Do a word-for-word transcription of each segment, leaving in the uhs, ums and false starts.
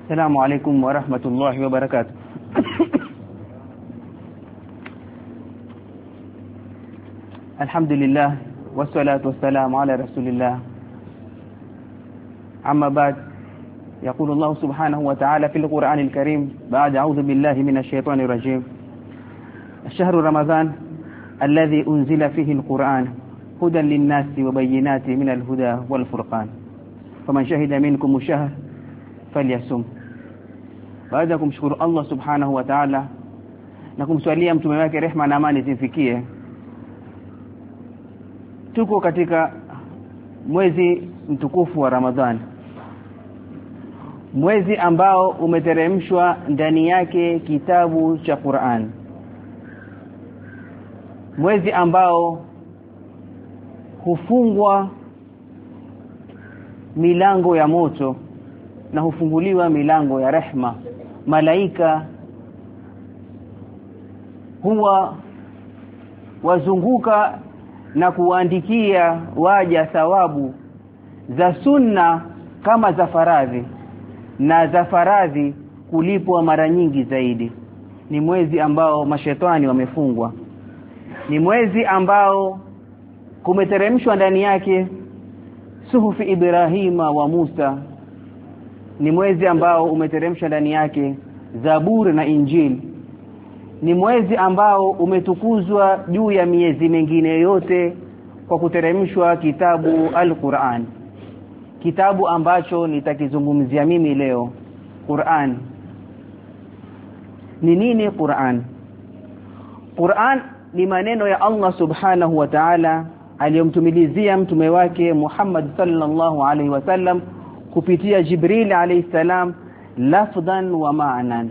السلام عليكم ورحمة الله وبركاته. الحمد لله والصلاة والسلام على رسول الله. أما بعد، يقول الله سبحانه وتعالى في القرآن الكريم بعد أعوذ بالله من الشيطان الرجيم: الشهر رمضان الذي أنزل فيه القرآن هدى للناس وبينات من الهدى والفرقان فمن شهد منكم الشهر فليصم. Baada ya kumshukuru Allah subhanahu wa ta'ala na kumswalia mtume wake rehma na amani zimfikie, tuko katika mwezi mtukufu wa Ramadhani, mwezi ambao umeteremshwa ndani yake kitabu cha Qur'an, mwezi ambao hufungwa milango ya moto na hufunguliwa milango ya rehma. Malaika huwa wazunguka na kuandikia waja thawabu za sunna kama za faradhi, na za faradhi kulipwa mara nyingi zaidi. Ni mwezi ambao mashetani wamefungwa, ni mwezi ambao kumeteremshwa ndani yake suhufi Ibrahima wa Musa, ni mwezi ambao umeteremshwa ndani yake Zaburi na Injili, ni mwezi ambao umetukuzwa juu ya miezi mingine yote kwa kuteremshwa kitabu Al-Qur'an, kitabu ambacho nitakizungumzia mimi leo. Qur'an ni nini? Qur'an Qur'an ni maneno ya Allah subhanahu wa ta'ala aliyomtumilizia mtume wake Muhammad sallallahu alaihi wasallam kupitia Jibril alayhi salam, lafdhan wa ma'nan,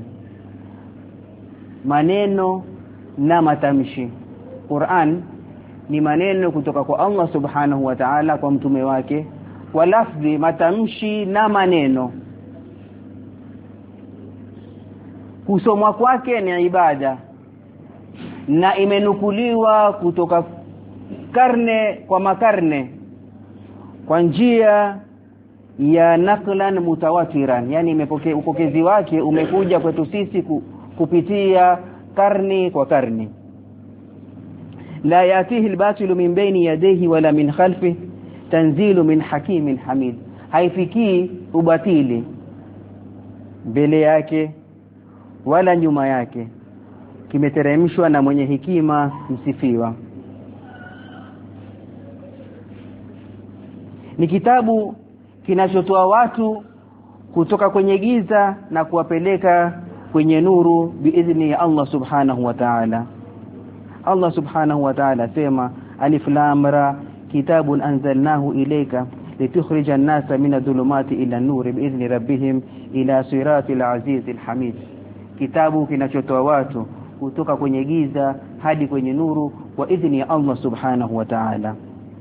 maneno na matamshi. Qur'an ni maneno kutoka kwa Allah subhanahu wa ta'ala kwa mtume wake, kwa lafzi, matamshi na maneno. Kusomwa kwake ni ibada na imenukuliwa kutoka karne kwa makarne kwa njia ya naklan mutawatiran, yani imepokea upokezi wake umekuja kwetu sisi kupitia karni kwa karni. La yatihi albatilu min baini yadayhi wala min khalfihi tanzilu min hakimin hamid, haifikii ubatili mbele yake wala nyuma yake, kimeteremshwa na mwenye hikima msifiwa. Ni kitabu kinachotoa watu kutoka kwenye giza na kuwapeleka kwenye nuru biidhni ya Allah subhanahu wa ta'ala. Allah subhanahu wa ta'ala sema: alif lam ra kitabun anzalnahu ilayka litukhrija an-nasa min adh-dhulumati ila an-nur biidhni rabbihim ila siratil azizil hamid. Kitabu kinachotoa watu kutoka kwenye giza hadi kwenye nuru kwa idhni ya Allah subhanahu wa ta'ala.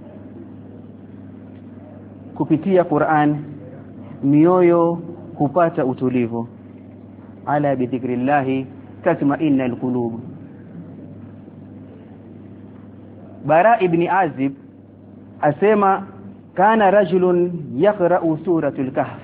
Kupitia Qur'an mioyo hupata utulivu. Ala bi dhikrillah tatma'innul qulub. Bara ibn Azib asema kana rajulun yaqra'u suratul kahf.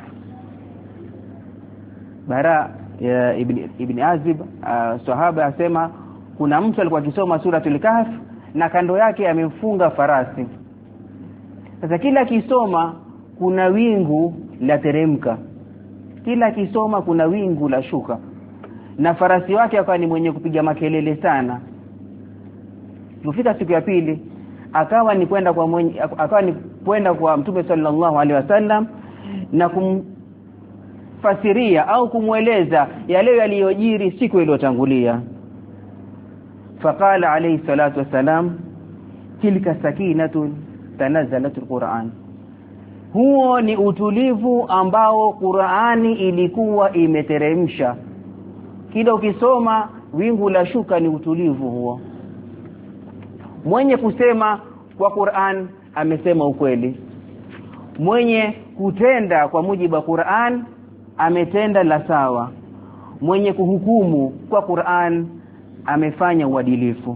Bara ya ibn ibn Azib uh, sahaba asema kuna mtu alikuwa akisoma suratul kahf na kando yake amemfunga farasi. Sasa kila kisoma kuna wingu la teremka, kila kisoma kuna wingu la shuka, na farasi wake akawa ni mwenye kupiga makelele sana. Kufika siku ya pili akawa ni kwenda kwa mwenye, akawa ni kwenda kwa Mtume sallallahu alaihi wasallam na kumfasiria au kumweleza yale yaliyojiri siku iliyotangulia. Faqala alayhi salatu wasalam: tilka sakinatun tanazzalatul Qur'an. Huo ni utulivu ambao Qur'ani ilikuwa imeteremsha. Kila ukisoma wingu la shuka ni utulivu huo. Mwenye kusema kwa Qur'an amesema ukweli, mwenye kutenda kwa mujibu wa Qur'an ametenda la sawa, mwenye kuhukumu kwa Qur'an amefanya uadilifu.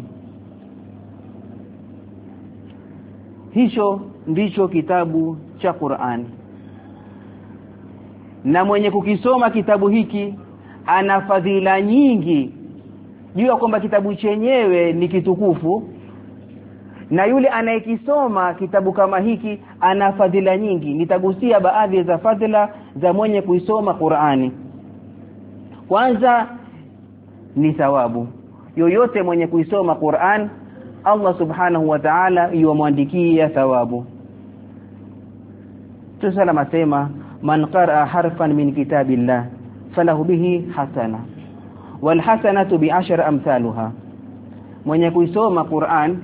Hicho ndicho kitabu cha Qur'an. na mwenye kukisoma kitabu hiki ana fadhila nyingi. Jua kwamba kitabu chenyewe ni kitukufu, na yule anayekisoma kitabu kama hiki ana fadhila nyingi. Nitagusia baadhi za fadhila za mwenye kuisoma Qur'ani. Kwanza ni thawabu. Yoyote mwenye kuisoma Qur'an, Allah subhanahu wa ta'ala yuamwandikia thawabu. Tusala asema man qara'a harfan min kitabillah falahu bihi hasana wal hasanatu bi ashri amsalha. Mwenye kuisoma Qur'an,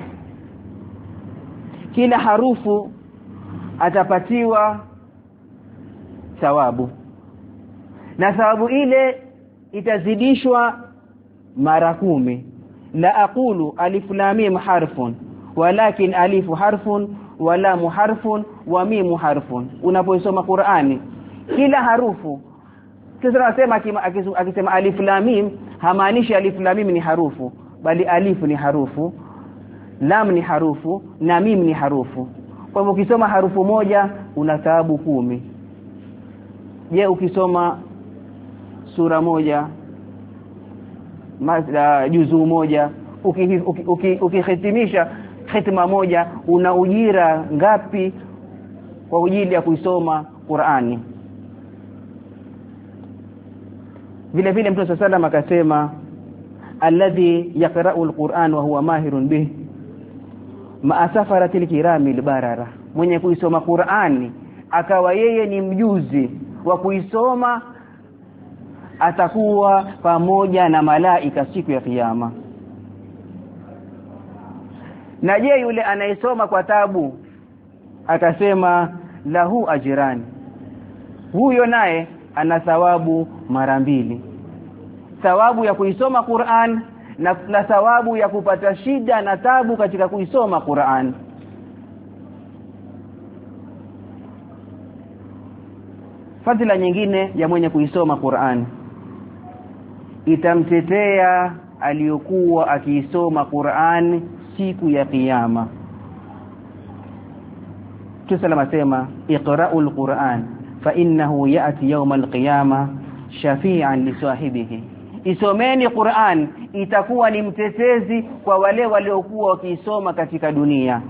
kila harufu atapatiwa thawabu, na thawabu ile itazidishwa mara kumi. La aqulu alif lam mim harfun walakin alifu harfun wa lam harfun wa mim harfun. Unapoisoma Qur'ani, kila harufu, kisa nasema akisema alif lam mim, hamaanishi alif lam mim ni harufu, bali alif ni harufu, lam ni harufu na mim ni harufu. Kwa hivyo ukisoma harufu moja una thawabu kumi. Je, ukisoma sura moja, mada juzu moja, ukihitimisha khitima moja, una ujira ngapi kwa ajili ya kuisoma Qur'ani? Vile vile Mtume sallallahu alayhi akasema alladhi yaqra'u al-Qur'an wa huwa mahirun bih ma safaratil kiramil barara. Mwenye kuisoma Qur'ani akawa yeye ni mjuzi wa kuisoma, atakuwa pamoja na malaika siku ya kiyama. Na je, yule anayesoma kwa tabu, akasema lahu ajrani, huyo naye ana thawabu mara mbili. Thawabu ya kuisoma Qur'an na, na thawabu ya kupata shida na tabu katika kuisoma Qur'an. Fadhila nyingine ya mwenye kuisoma Qur'an, itamtetea aliyokuwa akiisoma Qur'an siku ya kiyama. Tusalama sema iqra'ul Qur'an fa innahu ya'ti yawmal qiyamah shafi'an li sahibihi. Isomeni Qur'an, itakuwa ni mtetezi kwa wale waliokuwa wakiisoma katika dunia.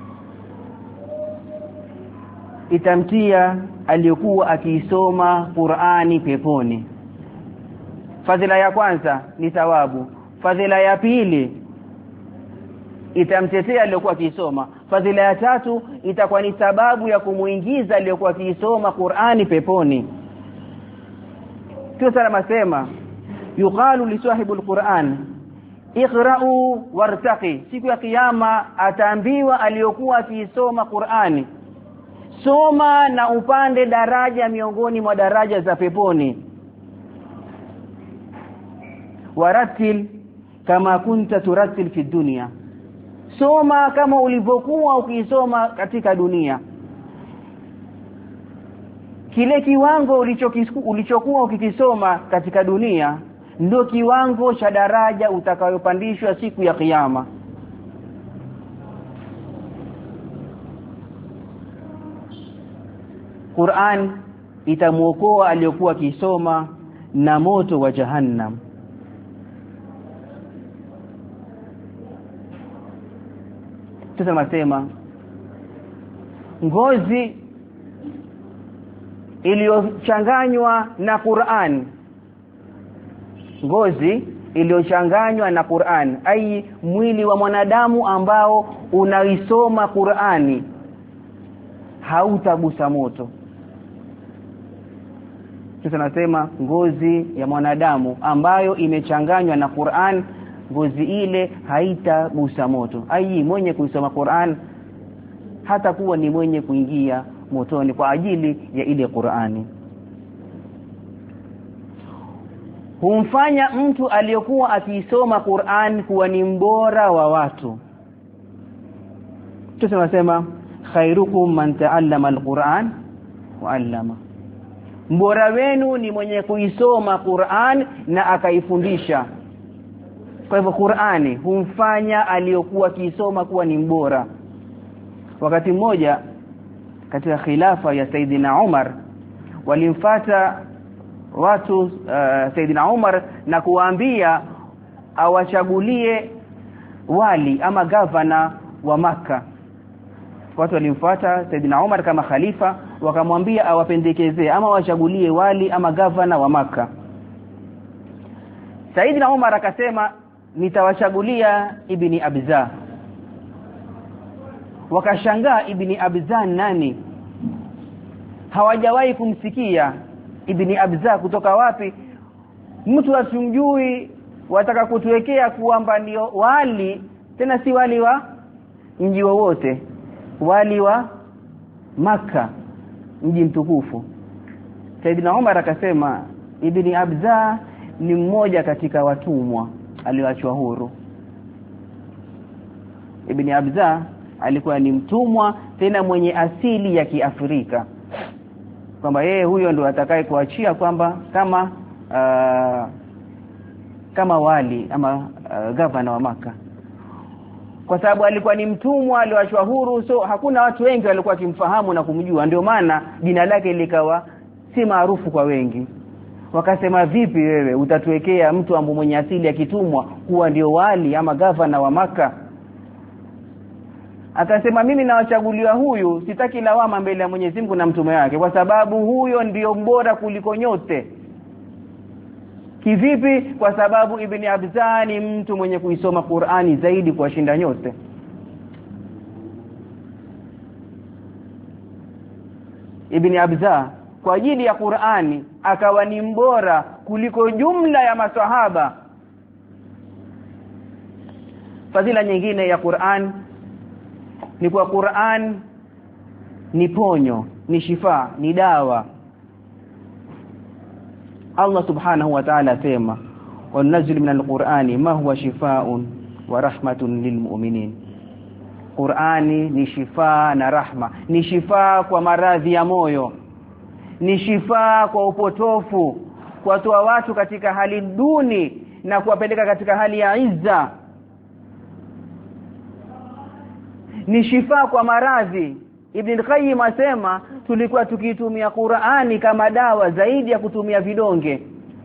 Itamtia aliyokuwa akiisoma Qur'ani peponi. Fadhila ya kwanza ni thawabu. Fadhila ya pili itamtetea aliyokuwa akisoma. Fadhila ya tatu itakuwa ni sababu ya kumuingiza aliyokuwa akisoma Qur'ani peponi. Tusalama sema yuqalu li sahibul Qur'an iqra'u wartaqi. Siku ya kiyama ataambiwa aliyokuwa akisoma Qur'ani, soma na upande daraja miongoni mwa daraja za peponi. Waratil kama kunta turatil fi dunya, soma kama ulivyokuwa ukisoma katika dunia. Kile kiwango ulichokuwa ukikisoma katika dunia ndio kiwango cha daraja utakayopandishwa siku ya kiyama. Qur'an itamuokoa aliyokuwa akisoma na moto wa Jahannam. Tunasema ngozi iliyochanganywa na Qur'an, ngozi iliyochanganywa na Qur'an, ai mwili wa mwanadamu ambao unaisoma Qur'ani, hautagusa moto. Tunasema ngozi ya mwanadamu ambayo imechanganywa na Qur'an, ngozi ile haitagusa moto. Ai mwenye kuisoma Qur'an hata kuwa ni mwenye kuingia motoni kwa ajili ya ile Qur'ani. Humfanya mtu aliyokuwa akiisoma Qur'an kuwa ni mbora wa watu. Tunasema khairukum man ta'allama al-Qur'an wa 'allama. Mbora wenu ni mwenye kuisoma Qur'an na akaifundisha. Kwa hivyo Qur'ani humfanya aliyokuwa akisoma kuwa ni mbora. Wakati mmoja katika khilafa ya Saidina Umar, walimfuata watu uh, Saidina Umar na kuwaambia awachagulie wali ama gavana wa Makka. Watu walimfuata Saidina Umar kama khalifa, wakamwambia awapendekezee ama wachagulie wali ama gavana wa Makka. Saidina Umar akasema nitawachagulia Ibni Abza. Wakashangaa Ibni Abza nani? Hawajawahi kumsikia Ibni Abza kutoka wapi? Mtu asimjui, wataka kutuwekea kwamba ndio wali, tena si wali wa mji wowote, wali wa Makka, mji mtukufu. Saidina Umar akasema Ibni Abza ni mmoja katika watumwa aliyoachwa huru. Ibni Abza alikuwa ni mtumwa, tena mwenye asili ya Kiafrika, kwamba yeye huyo ndo atakaye kuachia kwamba kama uh, kama wali ama uh, gavana wa Makka. Kwa sababu alikuwa ni mtumwa aliyoachwa huru, so hakuna watu wengi walikuwa wakimfahamu na kumjua, ndio maana jina lake likawa si maarufu kwa wengi. Wakasema vipi wewe utatuwekea mtu ambaye mwenye asili ya kitumwa kuwa ndio wali ama gavana wa Makka? Akasema mimi nawachaguliwa huyu, sitaki lawama mbele ya Mwenyezi Mungu na mtume wake, kwa sababu huyo ndio mbora kuliko nyote. Kivipi? Kwa sababu Ibni Abza ni mtu mwenye kuisoma Qur'ani zaidi kuwashinda nyote. Ibni Abza kwa ajili ya Qur'ani akawa ni mbora kuliko jumla ya maswahaba. Fadhila nyingine ya Qur'an ni kwa Qur'an ni ponyo, ni shifa, ni dawa. Allah subhanahu wa ta'ala asema wanazil min al-Qur'ani ma huwa shifaa'un wa rahmatun lilmu'minin. Qur'ani ni shifa na rahma, ni shifa kwa maradhi ya moyo, ni shifa kwa upotofu, kuwatoa watu katika hali duni na kuwapeleka katika hali ya izza, ni shifa kwa maradhi. Ibn Qayyim asema tulikuwa tukitumia Qur'ani kama dawa zaidi ya kutumia vidonge.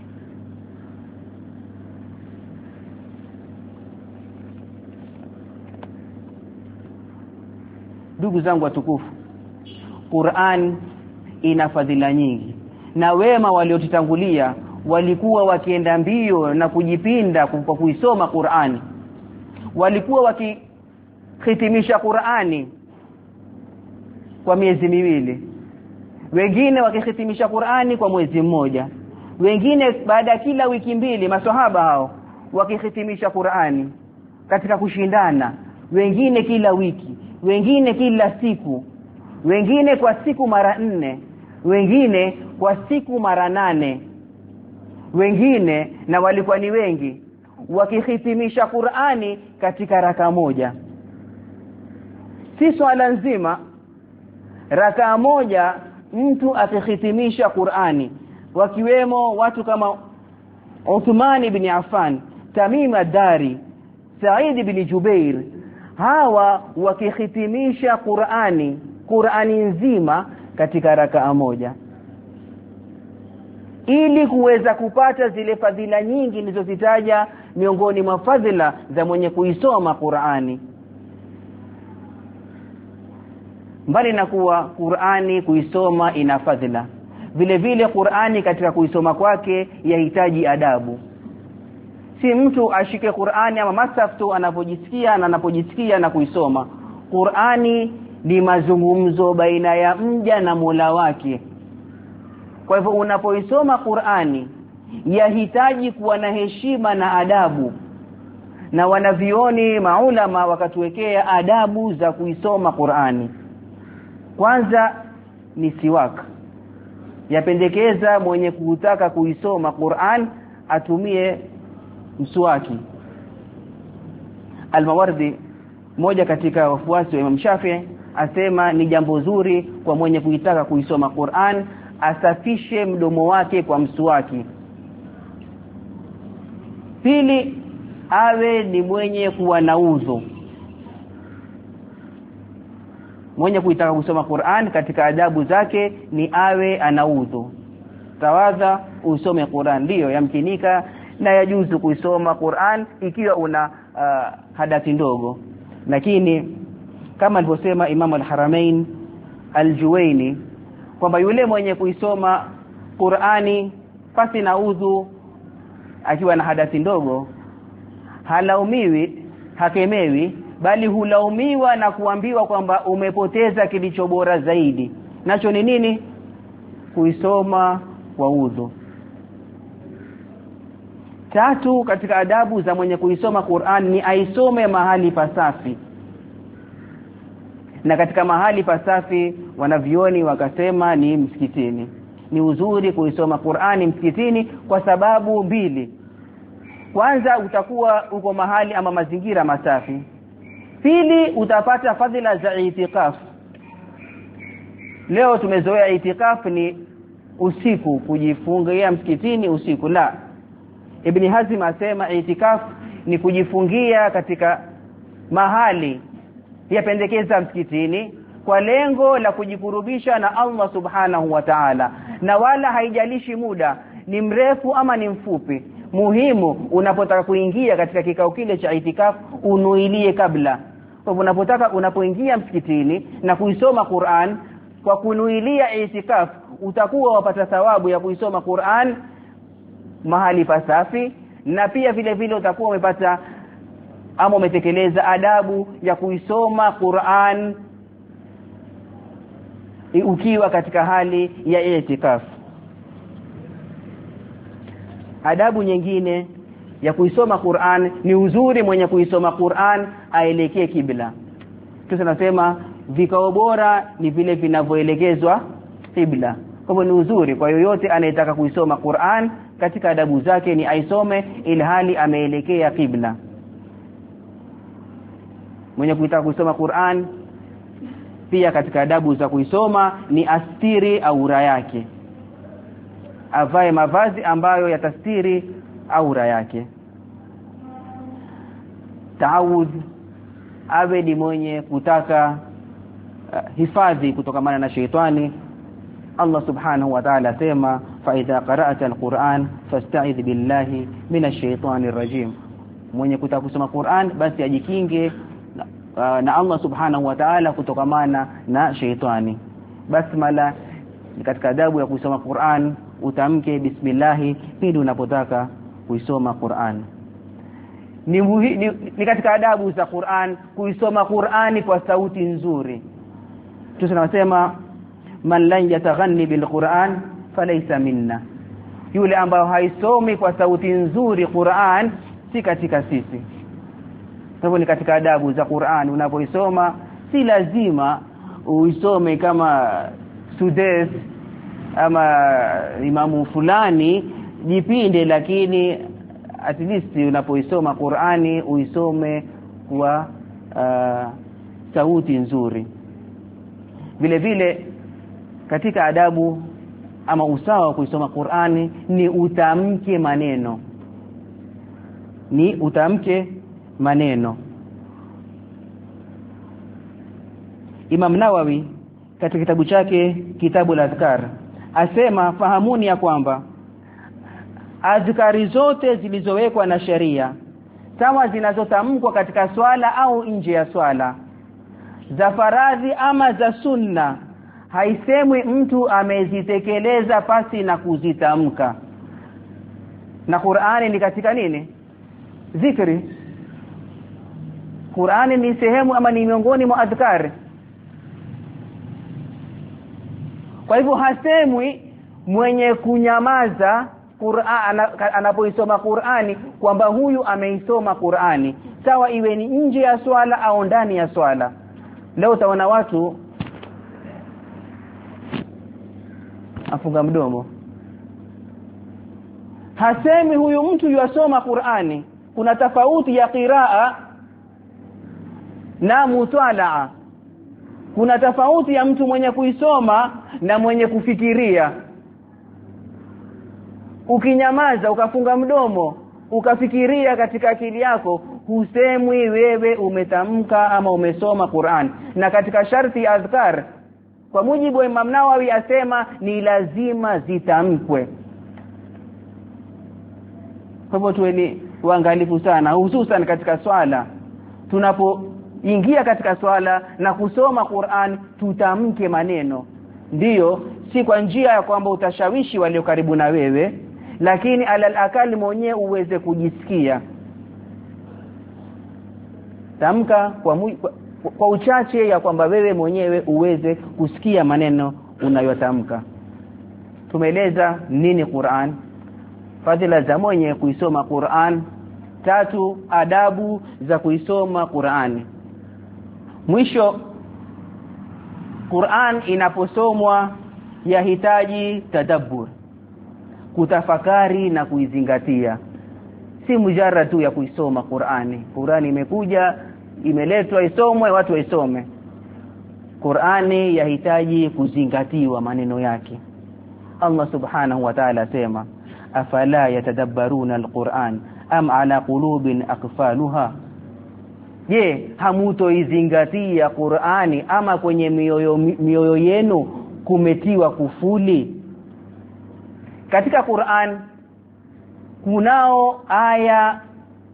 Ndugu zangu watukufu, Qur'an ina fadhila nyingi, na wema waliotutangulia walikuwa wakienda mbio na kujipinda kwa kuisoma Qur'ani. Walikuwa wakihitimisha Qur'ani kwa miezi miwili, wengine wakihitimisha Qur'ani kwa mwezi mmoja, wengine baada kila wiki mbili. Maswahaba hao wakihitimisha Qur'ani katika kushindana, wengine kila wiki, wengine kila siku, wengine kwa siku mara nne, wengine kwa siku mara nane, wengine na walikuwa ni wengi wakihitimisha Qur'ani katika raka moja. Si swala nzima, raka moja mtu akihitimisha Qur'ani, wakiwemo watu kama Uthman ibn Affan, Tamim ad-Dari, Sa'id ibn Jubair. Hawa wakihitimisha Qur'ani Qur'ani nzima katika raka moja, ili kuweza kupata zile fadhila nyingi nilizozitaja miongoni mwa fadhila za mwenye kuisoma Qur'ani. Mbali na kuwa Qur'ani kuisoma ina fadhila, vile vile Qur'ani katika kuisoma kwake yahitaji adabu. Si mtu ashike Qur'ani ama masaf tu anapojisikia na anapojisikia na kuisoma. Qur'ani ni mazungumzo baina ya mja na Mola wake. Kwa hivyo unapoisoma Qur'ani yahitaji kuwa na heshima na adabu, na wanavioni maulama wakatuwekea adabu za kuisoma Qur'ani. Kwanza ni siwak. Yapendekeza mwenye kutaka kuisoma Qur'an atumie mswaki. Al-Mawardi, moja katika wafuasi wa Imam Shafi'i, asema ni jambo zuri kwa mwenye kuitaka kuisoma Qur'an asafishe mdomo wake kwa mswaki. Pili, awe ni mwenye kuwa na udhu. Mwenye kuitaka kusoma Qur'an katika adabu zake ni awe ana udhu. tawadha usome Qur'an. Ndio yamkinika na yajuzu kuisoma Qur'an ikiwa una uh, hadathi ndogo, lakini kama alivyosema Imam al-Haramain al-Juwayni kwamba yule mwenye kuisoma Qur'ani pasi na udhu akiwa na hadathi ndogo halaumiwi, hakemewi, bali hulaumiwa na kuambiwa kwamba umepoteza kilicho bora zaidi. Nacho ni nini? Kuisoma kwa udhu. Tatu katika adabu za mwenye kuisoma Qur'an ni aisome mahali pasafi. Na katika mahali pasafi wanavioni wakasema ni msikitini. Ni uzuri kuisoma Qur'ani msikitini kwa sababu mbili. Kwanza, utakuwa uko mahali ama mazingira masafi. Pili, utapata fadhila za itikaf. Leo tumezoea itikaf ni usiku, kujifungia msikitini usiku. La, Ibn Hazm asema itikaf ni kujifungia katika mahali yapendekeza msikitini kwa lengo la kujikurubisha na Allah subhanahu wa ta'ala, na wala haijalishi muda ni mrefu ama ni mfupi. Muhimu unapotaka kuingia katika kikao kile cha itikaf unuilie kabla. Kwa unapotaka unapoingia msikitini na kuisoma Qur'an kwa kunuilia itikaf, utakuwa wapata thawabu ya kuisoma Qur'an mahali pasafi, na pia vile vile utakuwa umepata ama umetekeleza adabu ya kuisoma Qur'an ukiwa katika hali ya itikaf. Adabu nyingine ya kuisoma Qur'an ni uzuri mwenye kuisoma Qur'an aelekee kibla. Tunasema vikao bora ni vile vinavyoelekezwa kibla. Kwa hivyo ni uzuri kwa yoyote anayetaka kuisoma Qur'an, katika adabu zake ni aisome ilhali ameelekea kibla. Mwenye kutaka kusoma Qur'an pia katika adabu za kuisoma ni astiri aura yake, avae mavazi ambayo yatastiri aura yake. Taawudh, awe ni mwenye kutaka uh, hifadhi kutokamana na sheitani. Allah subhanahu wa ta'ala sema fa idha qara'ta al-Qur'an fasta'idh billahi minash shaitanir rajim. Mwenye kutaka kusoma Qur'an basi ajikinge na, uh, na Allah subhanahu wa ta'ala kutokamana na sheitani. Basmala ni katika adabu ya kusoma Qur'an, utamke bismillah pindi unapotaka kuisoma Qur'an. Ni, muhi, ni, ni katika adabu za Qur'an kuisoma Qur'ani kwa sauti nzuri. Tunasema man lan yataghanni bil Qur'an falaysa minna. Yule ambao haisomi kwa sauti nzuri Qur'an si katika sisi. Hivyo ni katika adabu za Qur'an, unapoisoma si lazima uisome kama Sudes ama imamu fulani jipinde, lakini at least unapoisoma Qur'ani uisome kwa uh, sauti nzuri. Vile vile katika adabu ama usawa wa kuisoma Qur'ani ni utamke maneno. Ni utamke maneno. Imam Nawawi katika kitabu chake Kitabu al-Adhkar asema fahamuni ya kwamba adhkari zote zilizowekwa na sharia, sawa zinazotamkwa katika swala au nje ya swala, za faradhi ama za sunna, haisemwi mtu amezitekeleza pasi na kuzitamka. Na Qur'ani ni katika nini? Zikri. Qur'ani ni sehemu ama ni miongoni mwa adhkari. Kwa hivyo hasemwi mwenye kunyamaza Qur'an anapoisoma Qur'ani kwamba huyu ameisoma Qur'ani, sawa iwe ni nje ya swala au ndani ya swala. Leo utaona watu afunga mdomo. Hasemi huyu mtu yasoma Qur'ani. Kuna tofauti ya qiraa na mutalaa. Kuna tofauti ya mtu mwenye kuisoma na mwenye kufikiria. Ukinyamaza ukafunga mdomo ukafikiria katika akili yako, husemwi wewe umetamka ama umesoma Qur'an. Na katika sharti adhkar Kwa mujibu wa Imam Nawawi asema ni lazima zitamkwe. Kwa hivyo tuweni waangalifu sana, hususan katika swala. Tunapoingia katika swala na kusoma Qur'an, tutamke maneno. Ndiyo, si kwa njia ya kwamba utashawishi walio karibu na wewe, lakini alal akali mwenyewe uweze kujisikia. Tamka kwa, mu, kwa kwa uchache ya kwamba wewe mwenyewe uweze kusikia maneno unayotamka. Tumeeleza nini Qur'an, fadhila za mwenye kuisoma Qur'an. Tatu, adabu za kuisoma Qur'an. Mwisho, Qur'an inaposomwa yahitaji tadabbur, kutafakari na kuizingatia. Si mujarrad tu ya kuisoma Qur'ani. Qur'ani imekuja, imeletwa isomwe, watu waisome. Qur'ani yahitaji kuzingatiwa maneno yake. Allah subhanahu wa ta'ala sema, afala yatadabbaruna alquran am ala qulubin aqfaluha. Je, hamutoizingatia Qur'ani ama kwenye mioyo mioyo yenu kumetiwa kufuli? Katika Qur'an kunao aya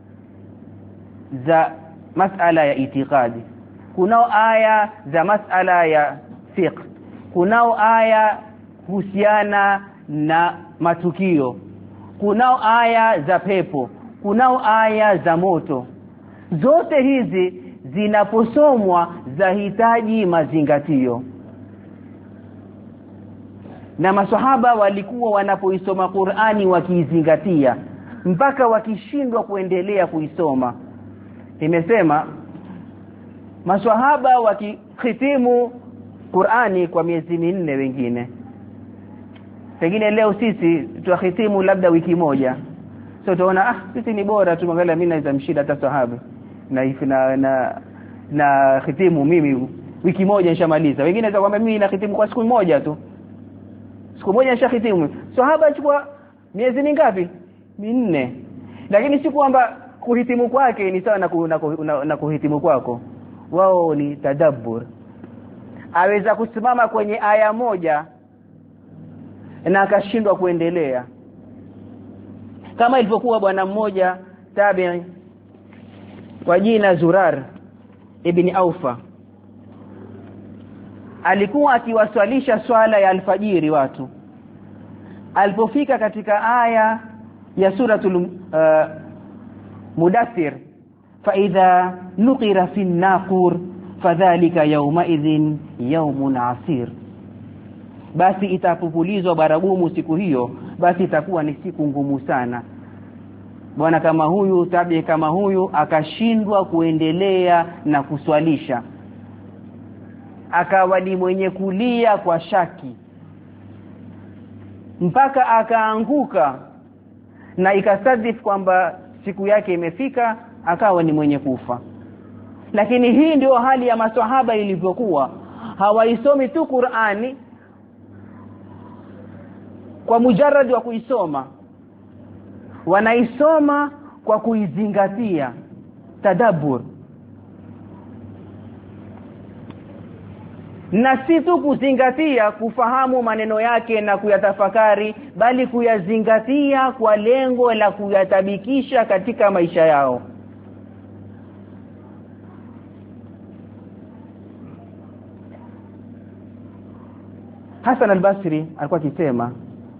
za masala ya itikadi, kunao aya za masala ya fiqh, kunao aya kuhusiana na matukio, kunao aya za pepo, kunao aya za moto. Zote hizi zinaposomwa zahitaji mazingatio. Na maswahaba walikuwa wanapoisoma Qur'ani wakiizingatia mpaka wakishindwa kuendelea kuisoma. Nimesema maswahaba wakihitimu Qur'ani kwa miezi minne wengine. Pengine leo sisi tuhitimu labda wiki moja. So tunaona ah sisi ni bora tuangalia mimi naweza mshida hata sahaba. Na na na, na hitimu mimi wiki moja nishamaliza. Wengine naweza kwamba mimi na hitimu kwa siku moja tu. Siku moja nishahitimu. Sahaba achukua miezi mingapi? Minne. Lakini si kwamba kuhitimu kwake ni sawa na, ku, na, ku, na, na kuhitimu kwako. Wao ni tadabbur. Aweza kusimama kwenye aya moja na akashindwa kuendelea. Kama ilivyokuwa bwana mmoja tabi'i kwa jina Zurar ibn Aufa. Alikuwa akiwaswalisha swala ya alfajiri watu. Alipofika katika aya ya suratul uh, Mudaththir, fa idha nuqira fi an-naqur fadhalika yawma idhin yawmun asir. Basi itapupulizwa baragumu siku hiyo, basi itakuwa ni siku ngumu sana. Bwana kama huyu, tabi kama huyu akashindwa kuendelea na kuswalisha, akawa ni mwenye kulia kwa shaki mpaka akaanguka, na ikasadif kwamba siku yake imefika, akawa ni mwenye kufa. Lakini hii ndio hali ya maswahaba ilivyokuwa. Hawaisomi tu Qur'ani kwa mujarrad wa kuisoma, wanaisoma kwa kuizingatia, tadabbur. Na si tu kuzingatia kufahamu maneno yake na kuyatafakari, bali kuyazingatia kwa lengo la kuyatabikisha katika maisha yao. Hasan al-Basri alikuwa akisema,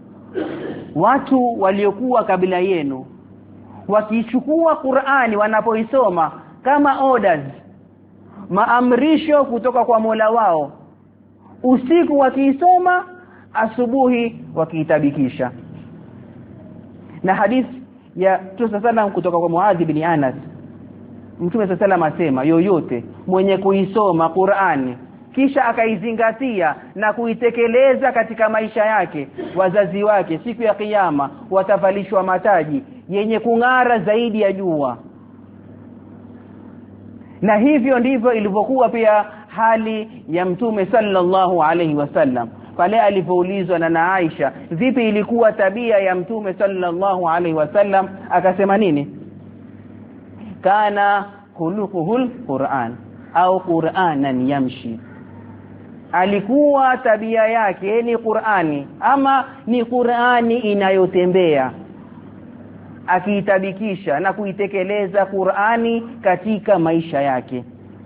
watu waliokuwa kabila yenu wakichukua Qur'ani wanapoisoma kama orders, maamrisho kutoka kwa Mola wao, usiku wakiisoma, asubuhi wakiitabikisha. Na hadithi ya Mtume sallam kutoka kwa Muadh ibn Anas, Mtume sallam asema, yoyote mwenye kuisoma Qur'ani kisha akaizingatia na kuitekeleza katika maisha yake, wazazi wake siku ya kiyama watavalishwa mataji yenye kung'ara zaidi ya jua. Na hivyo ndivyo ilivyokuwa pia hali ya Mtume sallallahu alaihi wasallam. Pale alipoulizwa na, na Aisha, vipi ilikuwa tabia ya Mtume sallallahu alaihi wasallam, akasema nini? Kana khuluquhul Qur'an au Qur'anan yamshi. alikuwa tabia yake ni Qur'ani ama ni Qur'ani inayotembea, akiitabikisha na kuitekeleza Qur'ani katika maisha yake.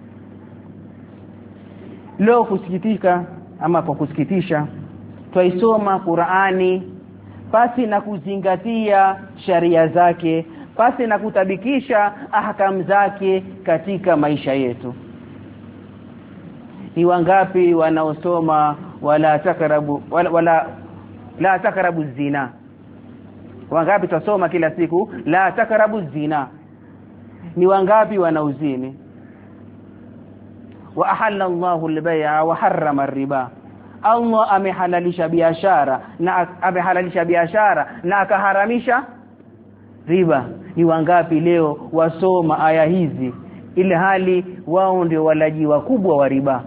Leo kusikitika ama kwa kusikitisha, twaisoma Qur'ani pasi na kuzingatia sharia zake, pasi na kutabikisha ahkam zake katika maisha yetu. Ni wangapi wanaosoma wala takarabu wala, wala la takarabu zina? Wangapi tusoma kila siku la takarabu zina? Ni wangapi wanauzini? Wa ahalla Allahu al-bay'a wa harrama ar-riba. Allah amehalalisha biashara na amehalalisha biashara na akaharamisha riba. Ni wangapi leo wasoma aya hizi ile hali wao ndio walaji wakubwa wa riba?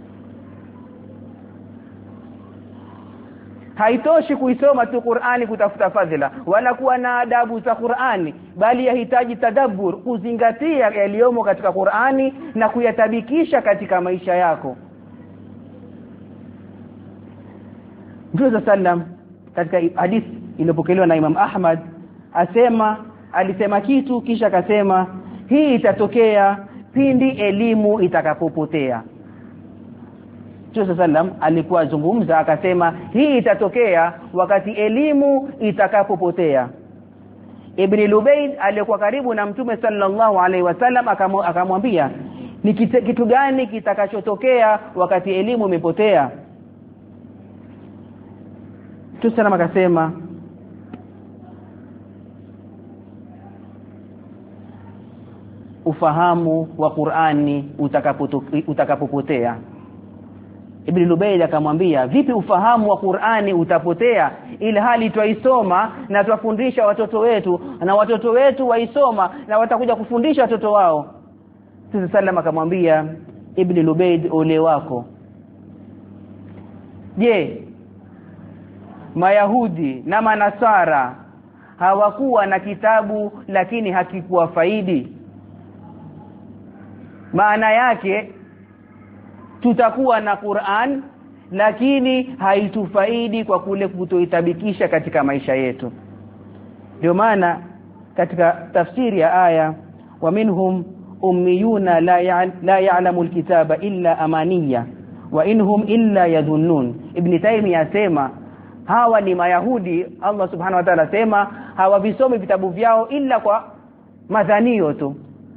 Haitoshi kuisoma tu Qur'ani kutafuta fadhila wala kuwa na adabu za Qur'ani, bali yahitaji tadabbur, kuzingatia yaliyomo katika Qur'ani na kuyatabikisha katika maisha yako. Mtume sallam katika hadithi iliyopokelewa na Imam Ahmad asema, alisema kitu kisha akasema hii itatokea pindi elimu itakapopotea. Mtume sallam alikuwa zungumza akasema hii itatokea wakati elimu itakapopotea. Ibn Lubayd aliyekuwa karibu na Mtume sallallahu alaihi wasallam akamwambia, ni kitu gani kitakachotokea wakati elimu imepotea? Mtume sallam akasema, ufahamu wa Qur'ani utakapopotea. Ibn Lubayd akamwambia, vipi ufahamu wa Qur'ani utapotea ili hali twaisoma na twafundisha watoto wetu na watoto wetu waisoma na watakuja kufundisha watoto wao? Mtume sallam akamwambia Ibn Lubayd, ole wako. Je, Mayahudi na Manasara hawakuwa na kitabu lakini hakikuwa faidi? Maana yake tutakuwa na Qur'an lakini haitufaidi kwa kule kutoitabikisha katika maisha yetu. Ndio maana katika tafsiri ya aya, wa minhum ummiyuna la ya, la ya'lamu alkitaba illa amaniya wa inhum illa yadhunnun. Ibn Taymiyyah asema hawa ni Mayahudi. Allah subhanahu wa ta'ala asema hawavisomi vitabu vyao illa kwa madhanio tu.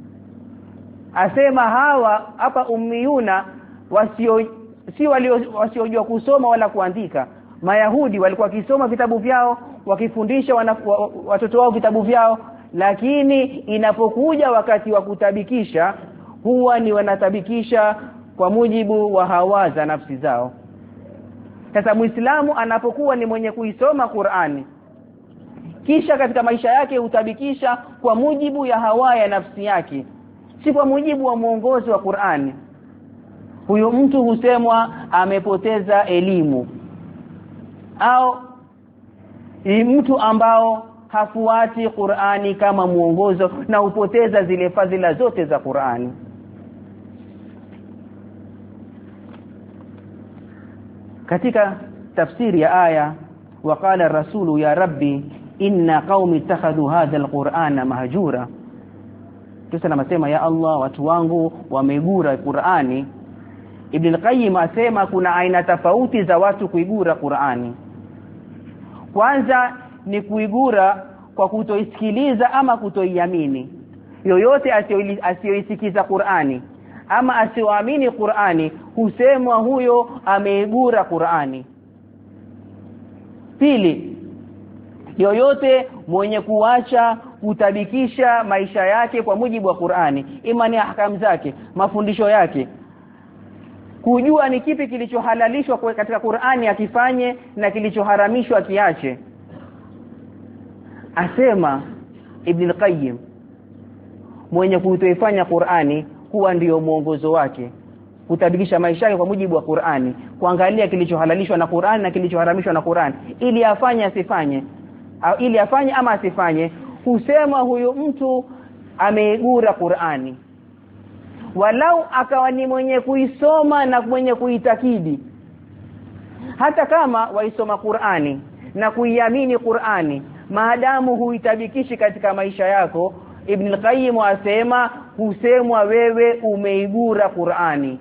Asema hawa hapa ummiyuna wasio si walio wasiojua kusoma wala kuandika. Mayahudi walikuwa wakisoma vitabu vyao, wakifundisha wana, wa, watoto wao vitabu vyao, lakini inapokuja wakati wa kutabikisha huwa ni wanatabikisha kwa mujibu wa hawa za nafsi zao. Sasa Muislamu anapokuwa ni mwenye kuisoma Qur'ani kisha katika maisha yake utabikisha kwa mujibu ya hawa ya nafsi yake, si kwa mujibu wa mwongozo wa Qur'ani, huyo mtu husemwa amepoteza elimu, au ni mtu ambao hafuati Qur'ani kama mwongozo na hupoteza zile fadhila zote za Qur'ani. Katika tafsiri ya aya, waqala ar-rasulu ya rabbi inna qaumi ittakhadhu hadha al-qur'ana mahjura. Kisha anasema, ya Allah, watu wangu wameigura Qur'ani. Ibn al-Qayyim asema kuna aina tofauti za watu kuigura Qur'ani. Kwanza ni kuigura kwa kutoisikiliza ama kutoiamini. Yoyote asiyoisikiza Qur'ani ama asiyoamini Qur'ani husemwa huyo ameigura Qur'ani. Pili, yoyote mwenye kuacha kutabikisha maisha yake kwa mujibu wa Qur'ani, imani ya ahkam zake, mafundisho yake, kujua ni kipi kilichohalalishwa katika Qur'ani akifanye na kilichoharamishwa akiache. Asema Ibn al-Qayyim, mwenye kutoifanya Qur'ani kuwa ndiyo mwongozo wake, kutabikisha maisha yake kwa mujibu wa Qur'ani, kuangalia kilichohalalishwa na Qur'ani na kilichoharamishwa na Qur'ani, ili afanye asifanye, au ili afanye ama asifanye, husema huyo mtu ameigura Qur'ani. walau akawa ni mwenye kuisoma na mwenye kuitakidi. Hata kama waisoma Qur'ani na kuiamini Qur'ani, maadamu huitabikishi katika maisha yako, Ibn al-Qayyim asema husemwa wewe umeigura Qur'ani.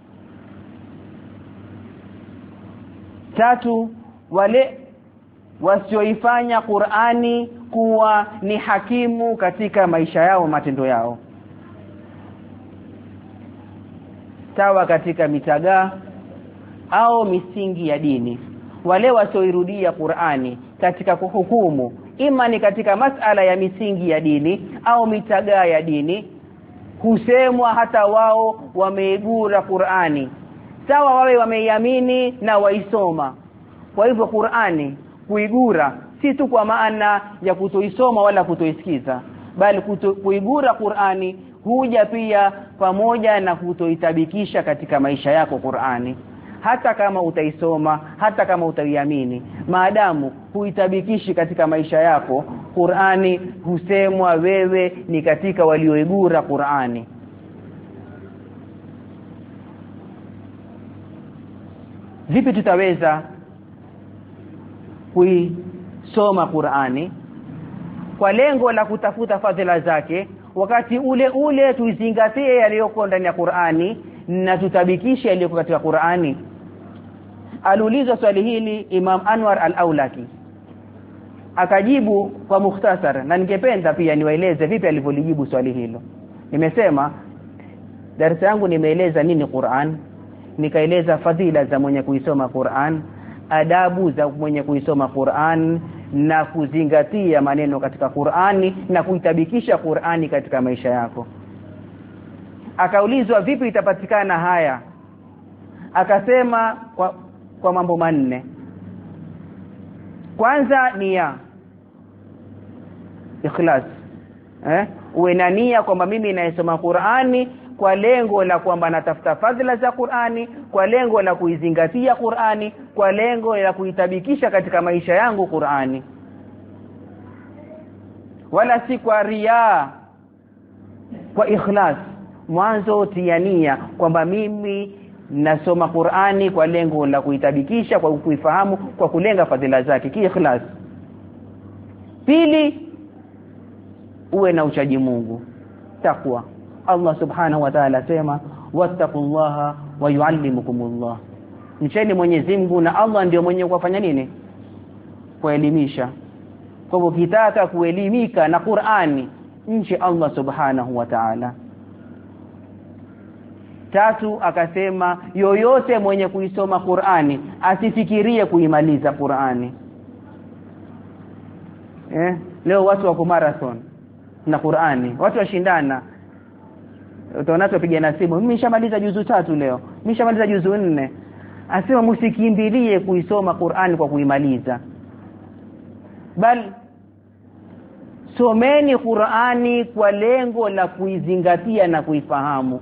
Tatu, wale wasioifanya Qur'ani kuwa ni hakimu katika maisha yao, matendo yao, sawa katika mitagaa au misingi ya dini. Wale wasioirudia Qur'ani katika kuhukumu, ima ni katika masala ya misingi ya dini au mitagaa ya dini, husemwa hata wao wameigura Qur'ani, sawa wawe wameiamini na waisoma. Kwa hivyo Qur'ani kuigura si tu kwa maana ya kutoisoma wala kutoisikiza, bali kuto, kuigura Qur'ani huja pia pamoja na kutoitabikisha katika maisha yako Qur'ani. Hata kama utaisoma, hata kama utaiamini, maadamu huitabikishi katika maisha yako Qur'ani, husemwa wewe ni katika walioigura Qur'ani. Vipi tutaweza kuisoma Qur'ani kwa lengo la kutafuta fadhila zake, wakati ule ule tuizingatie yaliyoko ndani ya Qur'ani na tutabikishe yaliyoko katika Qur'ani? Aliulizwa swali hili Imam Anwar al-Aulaki, akajibu kwa mukhtasar, na ningependa pia niwaeleze vipi alivyolijibu swali hilo. Nimesema darasa yangu nimeeleza nini Qur'an, nikaeleza fadhila za mwenye kuisoma Qur'an, adabu za mwenye kuisoma Qur'an, na kuzingatia maneno katika Qur'ani na kuitabikisha Qur'ani katika maisha yako. Akaulizwa vipi itapatikana haya, akasema kwa, kwa mambo manne. Kwanza nia, ikhlas. Eh? Uwe na nia kwamba mimi naisoma Qur'ani kwa lengo la kwamba natafuta fadhila za Qur'ani, kwa lengo la kuizingatia Qur'ani, kwa lengo la kuitabikisha katika maisha yangu Qur'ani, wala si kwa riya, kwa ikhlas. Mwanzo tia nia kwamba mimi nasoma Qur'ani kwa lengo la kuitabikisha, kwa kuifahamu, kwa kulenga fadhila zake, ki ikhlas. Pili, uwe na uchaji Mungu, takwa. Allah subhanahu wa ta'ala sema wattaqullaha wa yuallimukumullah, mcheni Mwenyezi Mungu na Allah ndio mwenye kufanya nini, kuelimisha. Kwa hivyo kitaka kuelimika na Qur'ani, nchi Allah subhanahu wa ta'ala. Tatu, akasema yoyote mwenye kuisoma Qur'ani asifikirie kuimaliza Qur'ani. Eh, leo watu wako marathon na Qur'ani, watu washindana. Utaona tupiga nasibu, mimi nishamaliza juzu tatu leo, mimi nishamaliza juzu nne. Asema msikimbilie kuisoma Qur'ani kwa kuimaliza, bali someni Qur'ani kwa lengo la kuizingatia na kuifahamu.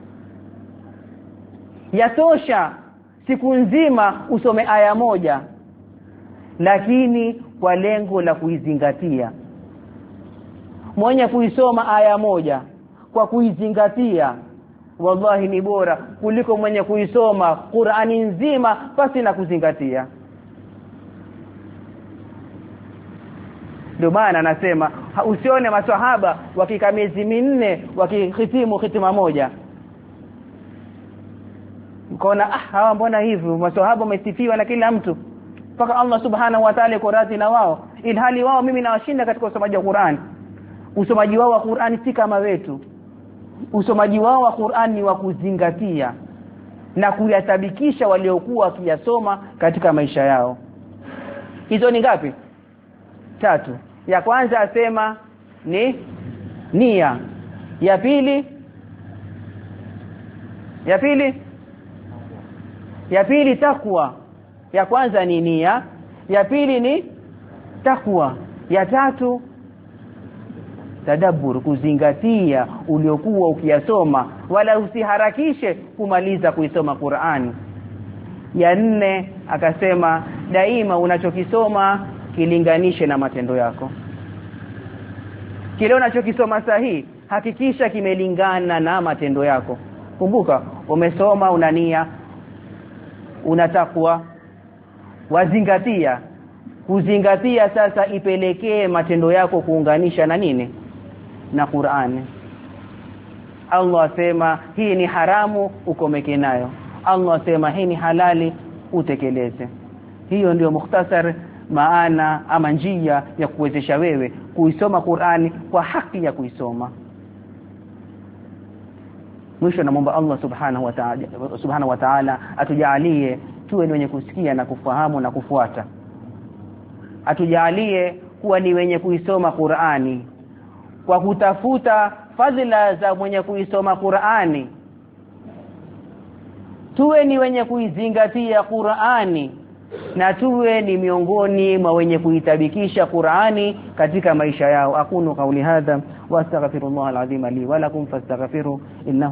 Yatosha siku nzima usome aya moja, lakini kwa lengo la kuizingatia. Mwenye kuisoma aya moja kwa kuizingatia, wallahi ni bora kuliko mwenye kuisoma Qur'ani nzima pasi na kuzingatia. Ndio maana anasema usione maswahaba wakikaa miezi minne wakihitimu hitima moja, mkaona ah hawa mbona hivi, maswahaba wamesifiwa na kila mtu mpaka Allah subhanahu wa ta'ala korati na wao, ilhali wao mimi nawashinda katika usomaji wa Qur'an. Usomaji wao wa Qur'an si kama wetu. Usomaji wao wa Qur'an ni wa kuzingatia na kuyatabikisha waliokuwa wakiyasoma katika maisha yao. Hizo ni ngapi? Tatu. Ya kwanza asema ni nia. Ya pili Ya pili Ya pili takwa. Ya kwanza ni nia, ya pili ni takwa, ya tatu tadabbur, kuzingatia uliokuwa ukiyasoma, wala usiharakishe kumaliza kuisoma Qur'ani. Ya nne akasema daima unachokisoma kilinganishe na matendo yako. Kile unachokisoma sahihi hakikisha kimelingana na matendo yako. Kumbuka umesoma, unania, unatakwa, wazingatia. Kuzingatia sasa ipelekee matendo yako kuunganisha na nini? Na Qur'ani. Allah asema hii ni haramu, ukomeke nayo. Allah asema hii ni halali, utekeleze. Hiyo ndio mukhtasar maana ama njia ya kuwezesha wewe kuisoma Qur'ani kwa haki ya kuisoma. Mwisho naomba Allah subhanahu wa ta'ala subhanahu wa ta'ala atujalie tuwe ni wenye kusikia na kufahamu na kufuata. Atujalie kuwa ni wenye kuisoma Qur'ani kwa kutafuta fadhila za mwenye kuisoma Qur'ani. Tuwe ni wenye kuizingatia Qur'ani na tuwe ni miongoni mwa wenye kuitabikisha Qur'ani katika maisha yao. Akunu kauli hadha wa astaghfirullah alazim li wa lakum fastaghfiru innahu